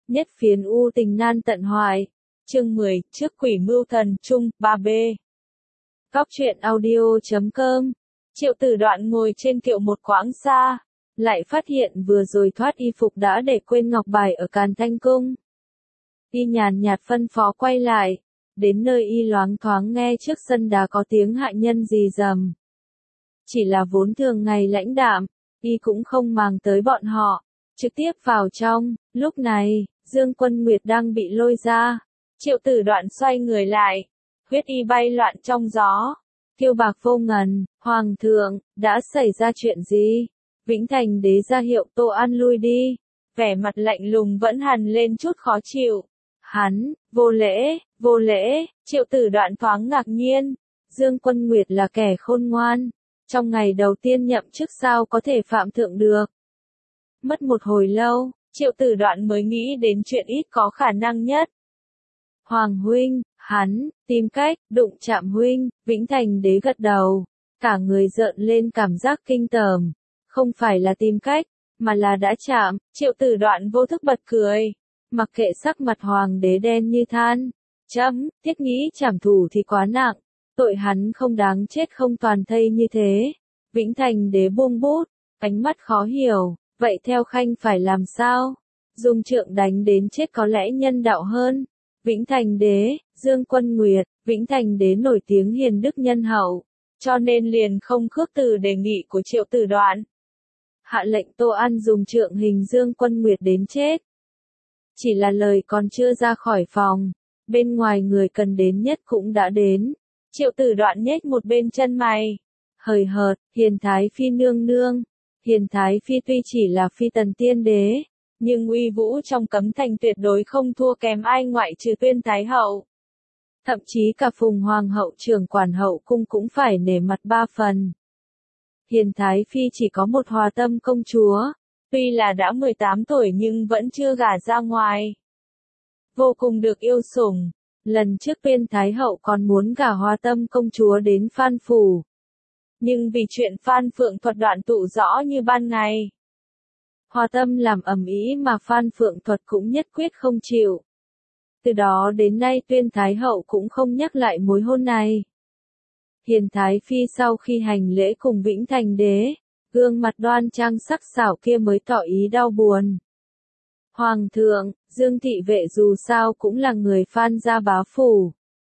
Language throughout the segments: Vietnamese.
Nhất phiến u tình nan tận hoài. Chương 10, trước quỷ mưu thần chung, 3B. Góc truyện audio.com. Triệu Tử Đoạn ngồi trên kiệu một quãng xa, lại phát hiện vừa rồi thoát y phục đã để quên ngọc bài ở Càn Thanh Cung. Y nhàn nhạt phân phó quay lại, đến nơi y loáng thoáng nghe trước sân đá có tiếng hạ nhân rì rầm. Chỉ là vốn thường ngày lãnh đạm, y cũng không màng tới bọn họ, trực tiếp vào trong. Lúc này, Dương Quân Nguyệt đang bị lôi ra. Triệu Tử Đoạn xoay người lại, huyết y bay loạn trong gió. Kiêu bạc vô ngần, Hoàng thượng, đã xảy ra chuyện gì? Vĩnh Thành đế ra hiệu Tô An lui đi. Vẻ mặt lạnh lùng vẫn hằn lên chút khó chịu. Hắn, vô lễ, Triệu Tử Đoạn thoáng ngạc nhiên. Dương Quân Nguyệt là kẻ khôn ngoan. Trong ngày đầu tiên nhậm chức sao có thể phạm thượng được. Mất một hồi lâu, Triệu Tử Đoạn mới nghĩ đến chuyện ít có khả năng nhất. Hoàng huynh, hắn, tìm cách, đụng chạm huynh, Vĩnh Thành đế gật đầu. Cả người rợn lên cảm giác kinh tởm. Không phải là tìm cách, mà là đã chạm. Triệu Tử Đoạn vô thức bật cười. Mặc kệ sắc mặt hoàng đế đen như than. Thiết nghĩ trảm thủ thì quá nặng. Tội hắn không đáng chết không toàn thây như thế. Vĩnh Thành đế buông bút, ánh mắt khó hiểu. Vậy theo khanh phải làm sao? Dùng trượng đánh đến chết có lẽ nhân đạo hơn. Vĩnh Thành đế, Dương Quân Nguyệt, Vĩnh Thành đế nổi tiếng hiền đức nhân hậu, cho nên liền không khước từ đề nghị của Triệu Tử Đoạn. Hạ lệnh Tô An dùng trượng hình Dương Quân Nguyệt đến chết. Chỉ là lời còn chưa ra khỏi phòng, bên ngoài người cần đến nhất cũng đã đến. Triệu Tử Đoạn nhếch một bên chân mày, hời hợt, Hiền Thái Phi nương nương. Hiền Thái Phi tuy chỉ là phi tần tiên đế, nhưng uy vũ trong cấm thành tuyệt đối không thua kém ai ngoại trừ Tuyên Thái Hậu. Thậm chí cả Phùng Hoàng hậu trưởng quản hậu cung cũng phải nể mặt 3 phần. Hiền Thái Phi chỉ có một Hòa Tâm công chúa, tuy là đã 18 tuổi nhưng vẫn chưa gả ra ngoài. Vô cùng được yêu sủng, lần trước Tuyên Thái Hậu còn muốn gả Hòa Tâm công chúa đến Phan Phủ. Nhưng vì chuyện Phan Phượng Thuật đoạn tụ rõ như ban ngày. Hòa Tâm làm ầm ĩ mà Phan Phượng Thuật cũng nhất quyết không chịu. Từ đó đến nay Tuyên Thái Hậu cũng không nhắc lại mối hôn này. Hiền Thái Phi sau khi hành lễ cùng Vĩnh Thành đế, gương mặt đoan trang sắc sảo kia mới tỏ ý đau buồn. Hoàng thượng, Dương thị vệ dù sao cũng là người Phan gia bá phủ.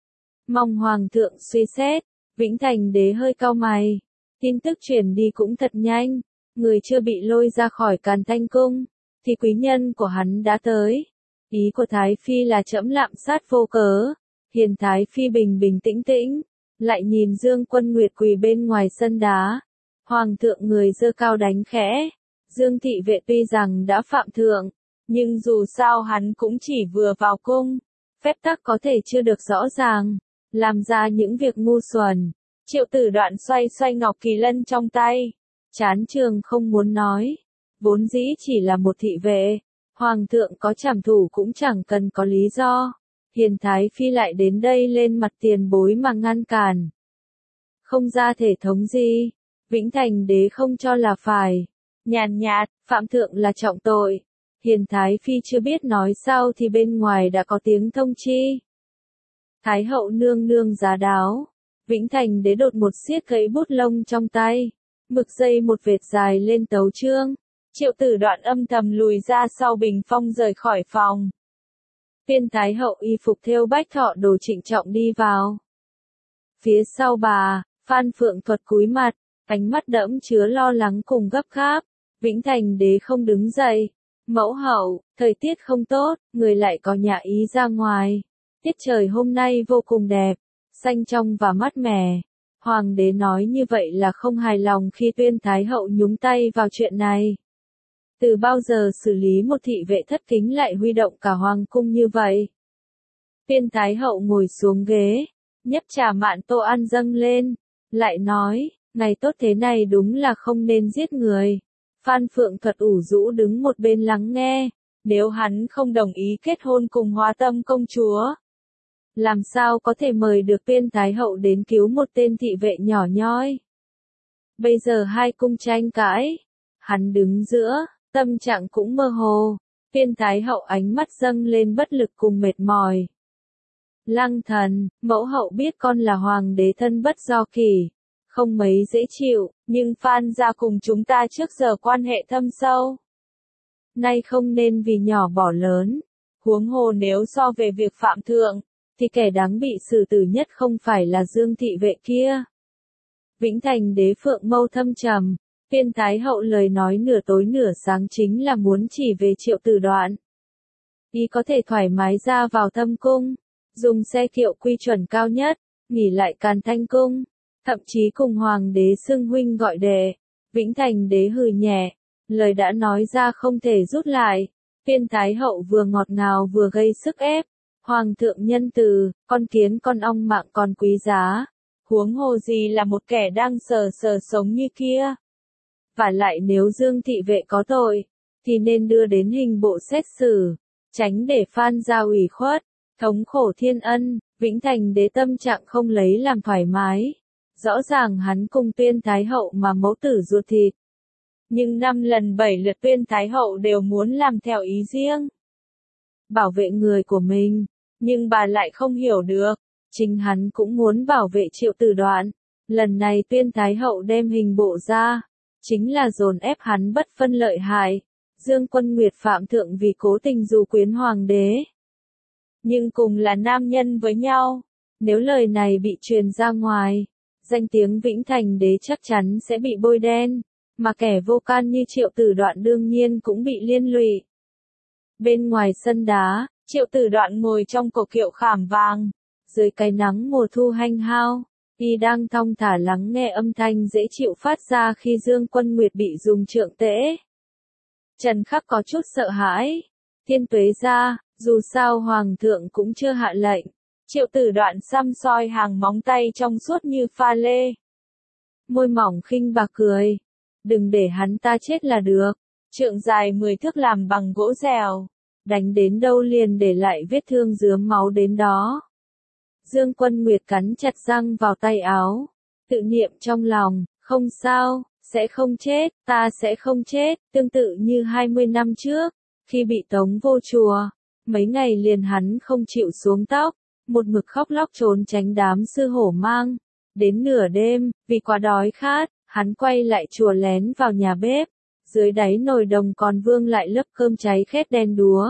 Mong Hoàng thượng suy xét. Vĩnh Thành đế hơi cau mày. Tin tức truyền đi cũng thật nhanh. Người chưa bị lôi ra khỏi Càn Thanh Cung, thì quý nhân của hắn đã tới. Ý của Thái Phi là trẫm lạm sát vô cớ. Hiền Thái Phi bình bình tĩnh tĩnh, lại nhìn Dương Quân Nguyệt quỳ bên ngoài sân đá. Hoàng thượng người giơ cao đánh khẽ. Dương thị vệ tuy rằng đã phạm thượng, nhưng dù sao hắn cũng chỉ vừa vào cung. Phép tắc có thể chưa được rõ ràng, làm ra những việc ngu xuẩn. Triệu Tử Đoạn xoay xoay ngọc kỳ lân trong tay. Chán trường không muốn nói. Vốn dĩ chỉ là một thị vệ. Hoàng thượng có trảm thủ cũng chẳng cần có lý do. Hiền Thái Phi lại đến đây lên mặt tiền bối mà ngăn cản. Không ra thể thống gì. Vĩnh Thành đế không cho là phải. Nhàn nhạt, phạm thượng là trọng tội. Hiền Thái Phi chưa biết nói sao thì bên ngoài đã có tiếng thông chi. Thái hậu nương nương giá đáo. Vĩnh Thành đế đột một siết gãy bút lông trong tay. Mực dây một vệt dài lên tấu chương. Triệu Tử Đoạn âm thầm lùi ra sau bình phong rời khỏi phòng. Tuyên Thái hậu y phục thêu bách thọ đồ trịnh trọng đi vào. Phía sau bà, Phan Phượng Thuật cúi mặt, ánh mắt đẫm chứa lo lắng cùng gấp gáp. Vĩnh Thành đế không đứng dậy. Mẫu hậu, thời tiết không tốt, người lại có nhà ý ra ngoài. Tiết trời hôm nay vô cùng đẹp, xanh trong và mát mẻ. Hoàng đế nói như vậy là không hài lòng khi Tuyên Thái hậu nhúng tay vào chuyện này. Từ bao giờ xử lý một thị vệ thất kính lại huy động cả hoàng cung như vậy? Tuyên Thái hậu ngồi xuống ghế, nhấp trà mạn Tô An dâng lên, lại nói, ngày tốt thế này đúng là không nên giết người. Phan Phượng Thuật ủ rũ đứng một bên lắng nghe, nếu hắn không đồng ý kết hôn cùng Hòa Tâm công chúa, làm sao có thể mời được Tuyên Thái hậu đến cứu một tên thị vệ nhỏ nhoi. Bây giờ hai cung tranh cãi, hắn đứng giữa, tâm trạng cũng mơ hồ. Viên Thái hậu ánh mắt dâng lên bất lực cùng mệt mỏi. Lăng thần, mẫu hậu biết con là hoàng đế thân bất do kỷ, không mấy dễ chịu, nhưng Phan gia cùng chúng ta trước giờ quan hệ thâm sâu. Nay không nên vì nhỏ bỏ lớn, huống hồ nếu so về việc phạm thượng, thì kẻ đáng bị xử tử nhất không phải là Dương thị vệ kia. Vĩnh Thành đế phượng mâu thâm trầm, Viên Thái hậu lời nói nửa tối nửa sáng chính là muốn chỉ về Triệu Tử Đoạn. Y có thể thoải mái ra vào thâm cung, dùng xe kiệu quy chuẩn cao nhất, nghỉ lại Càn Thanh cung, thậm chí cùng hoàng đế xưng huynh gọi đệ. Vĩnh Thành đế hừ nhẹ, lời đã nói ra không thể rút lại. Viên Thái hậu vừa ngọt ngào vừa gây sức ép. Hoàng thượng nhân từ, con kiến con ong mạng còn quý giá. Huống hồ gì là một kẻ đang sờ sờ sống như kia. Và lại nếu Dương thị vệ có tội, thì nên đưa đến hình bộ xét xử, tránh để Phan gia ủy khuất, thống khổ thiên ân. Vĩnh Thành đế tâm trạng không lấy làm thoải mái. Rõ ràng hắn cùng Viên Thái hậu mà mẫu tử ruột thịt. Nhưng 5 lần 7 lượt Viên Thái hậu đều muốn làm theo ý riêng. Bảo vệ người của mình, nhưng bà lại không hiểu được. Chính hắn cũng muốn bảo vệ Triệu Tử Đoạn. Lần này Viên Thái hậu đem hình bộ ra, chính là dồn ép hắn bất phân lợi hại. Dương Quân Nguyệt phạm thượng vì cố tình dụ quyến hoàng đế. Nhưng cùng là nam nhân với nhau, nếu lời này bị truyền ra ngoài, danh tiếng Vĩnh Thành đế chắc chắn sẽ bị bôi đen, mà kẻ vô can như Triệu Tử Đoạn đương nhiên cũng bị liên lụy. Bên ngoài sân đá, Triệu Tử Đoạn ngồi trong cổ kiệu khảm vàng, dưới cái nắng mùa thu hanh hao, y đang thong thả lắng nghe âm thanh dễ chịu phát ra khi Dương Quân Nguyệt bị dùng trượng tễ. Trần Khắc có chút sợ hãi. Thiên Tuế ra, dù sao hoàng thượng cũng chưa hạ lệnh. Triệu Tử Đoạn xăm soi hàng móng tay trong suốt như pha lê. Môi mỏng khinh bạc cười. Đừng để hắn ta chết là được. Trượng dài 10 thước làm bằng gỗ dẻo. Đánh đến đâu liền để lại vết thương rướm máu đến đó. Dương Quân Nguyệt cắn chặt răng vào tay áo. Tự niệm trong lòng, không sao, sẽ không chết, ta sẽ không chết. Tương tự như 20 năm trước, khi bị tống vô chùa. Mấy ngày liền hắn không chịu xuống tóc, một mực khóc lóc trốn tránh đám sư hổ mang. Đến nửa đêm, vì quá đói khát, hắn quay lại chùa lén vào nhà bếp. Dưới đáy nồi đồng còn vương lại lớp cơm cháy khét đen đúa.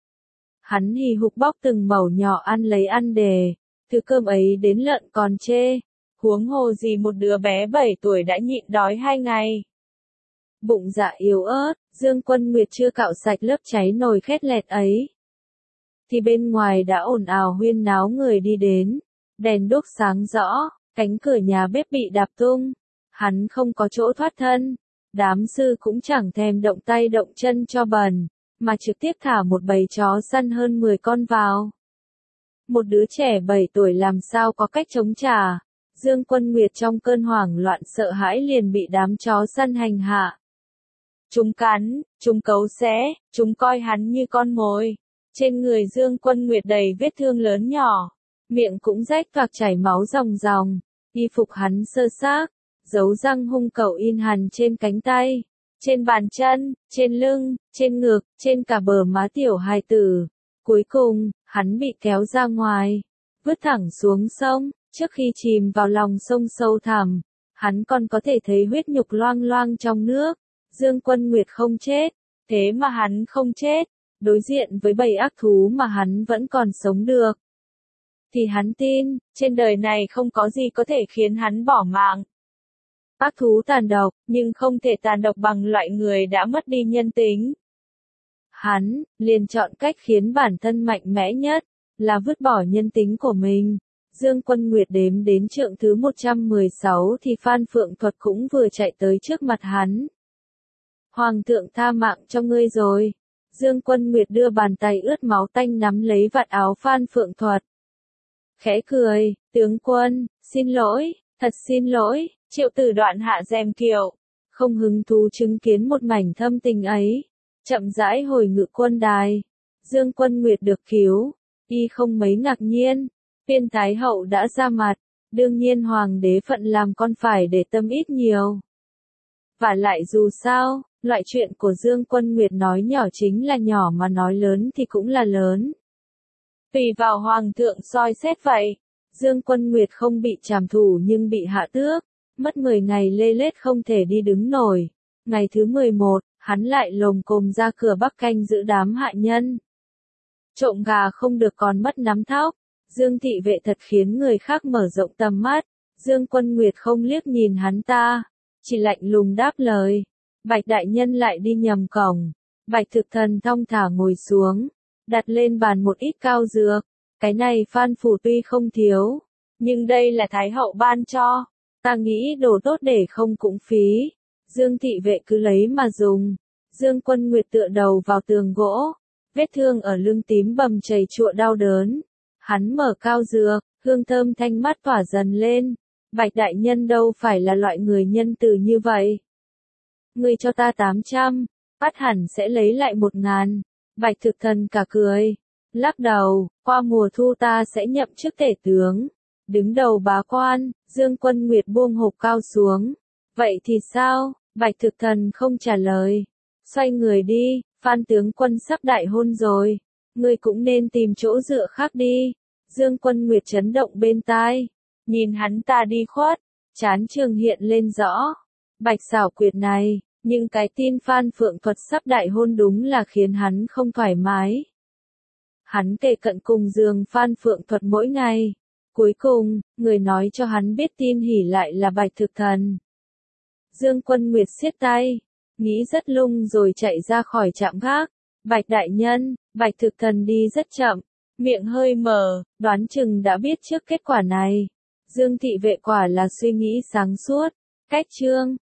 Hắn hì hục bóc từng mẩu nhỏ ăn lấy ăn đề. Thứ cơm ấy đến lợn còn chê. Huống hồ gì một đứa bé 7 tuổi đã nhịn đói 2 ngày. Bụng dạ yếu ớt, Dương Quân Nguyệt chưa cạo sạch lớp cháy nồi khét lẹt ấy. Thì bên ngoài đã ồn ào huyên náo người đi đến. Đèn đuốc sáng rõ, cánh cửa nhà bếp bị đạp tung. Hắn không có chỗ thoát thân. Đám sư cũng chẳng thèm động tay động chân cho bẩn, mà trực tiếp thả một bầy chó săn hơn 10 con vào. Một đứa trẻ 7 tuổi làm sao có cách chống trả. Dương Quân Nguyệt trong cơn hoảng loạn sợ hãi liền bị đám chó săn hành hạ. Chúng cắn, chúng cấu xé, chúng coi hắn như con mồi. Trên người Dương Quân Nguyệt đầy vết thương lớn nhỏ, miệng cũng rách toạc chảy máu ròng ròng, y phục hắn sơ xác, dấu răng hung cẩu in hằn trên cánh tay, trên bàn chân, trên lưng, trên ngực, trên cả bờ má tiểu hài tử. Cuối cùng, hắn bị kéo ra ngoài, vứt thẳng xuống sông. Trước khi chìm vào lòng sông sâu thẳm, hắn còn có thể thấy huyết nhục loang loang trong nước. Dương Quân Nguyệt không chết, thế mà hắn không chết, đối diện với bầy ác thú mà hắn vẫn còn sống được. Thì hắn tin, trên đời này không có gì có thể khiến hắn bỏ mạng. Ác thú tàn độc, nhưng không thể tàn độc bằng loại người đã mất đi nhân tính. Hắn liền chọn cách khiến bản thân mạnh mẽ nhất, là vứt bỏ nhân tính của mình. Dương Quân Nguyệt đếm đến trượng thứ 116 thì Phan Phượng Thuật cũng vừa chạy tới trước mặt hắn. Hoàng thượng tha mạng cho ngươi rồi. Dương Quân Nguyệt đưa bàn tay ướt máu tanh nắm lấy vạt áo Phan Phượng Thuật. Khẽ cười, tướng quân, xin lỗi, thật xin lỗi. Triệu Tử Đoạn hạ rèm kiệu, không hứng thú chứng kiến một mảnh thâm tình ấy. Chậm rãi hồi ngự quân đài. Dương Quân Nguyệt được cứu, y không mấy ngạc nhiên. Viên Thái hậu đã ra mặt, đương nhiên hoàng đế phận làm con phải để tâm ít nhiều. Và lại dù sao, loại chuyện của Dương Quân Nguyệt nói nhỏ chính là nhỏ mà nói lớn thì cũng là lớn. Tùy vào Hoàng thượng soi xét vậy. Dương Quân Nguyệt không bị trảm thủ nhưng bị hạ tước, mất 10 ngày lê lết không thể đi đứng nổi. Ngày thứ 11, hắn lại lồm cồm ra cửa Bắc canh giữ đám hạ nhân. Trộm gà không được còn mất nắm thóc. Dương thị vệ thật khiến người khác mở rộng tầm mắt. Dương Quân Nguyệt không liếc nhìn hắn ta, chỉ lạnh lùng đáp lời. Bạch đại nhân lại đi nhầm cổng. Bạch Thực Thần thong thả ngồi xuống, đặt lên bàn một ít cao dược. Cái này Phan phủ tuy không thiếu, nhưng đây là Thái hậu ban cho. Ta nghĩ đồ tốt để không cũng phí. Dương thị vệ cứ lấy mà dùng. Dương Quân Nguyệt tựa đầu vào tường gỗ, vết thương ở lưng tím bầm chảy chụa đau đớn. Hắn mở cao dược, hương thơm thanh mát tỏa dần lên. Bạch đại nhân đâu phải là loại người nhân từ như vậy. Ngươi cho ta 800, bắt hẳn sẽ lấy lại 1000. Bạch Thực Thần cả cười, lắc đầu, qua mùa thu ta sẽ nhậm chức tể tướng, đứng đầu bá quan. Dương Quân Nguyệt buông hộp cao xuống. Vậy thì sao? Bạch Thực Thần không trả lời. Xoay người đi, Phan tướng quân sắp đại hôn rồi. Ngươi cũng nên tìm chỗ dựa khác đi. Dương Quân Nguyệt chấn động bên tai. Nhìn hắn ta đi khuất, trán Trường hiện lên rõ. Bạch xảo quyệt này, nhưng cái tin Phan Phượng Thuật sắp đại hôn đúng là khiến hắn không thoải mái. Hắn kề cận cùng giường Phan Phượng Thuật mỗi ngày. Cuối cùng, người nói cho hắn biết tin hỉ lại là Bạch Thực Thần. Dương Quân Nguyệt siết tay, nghĩ rất lung rồi chạy ra khỏi trạm gác. Bạch đại nhân, Bạch Thực Thần đi rất chậm, miệng hơi mở, đoán chừng đã biết trước kết quả này. Dương thị vệ quả là suy nghĩ sáng suốt. Cách chương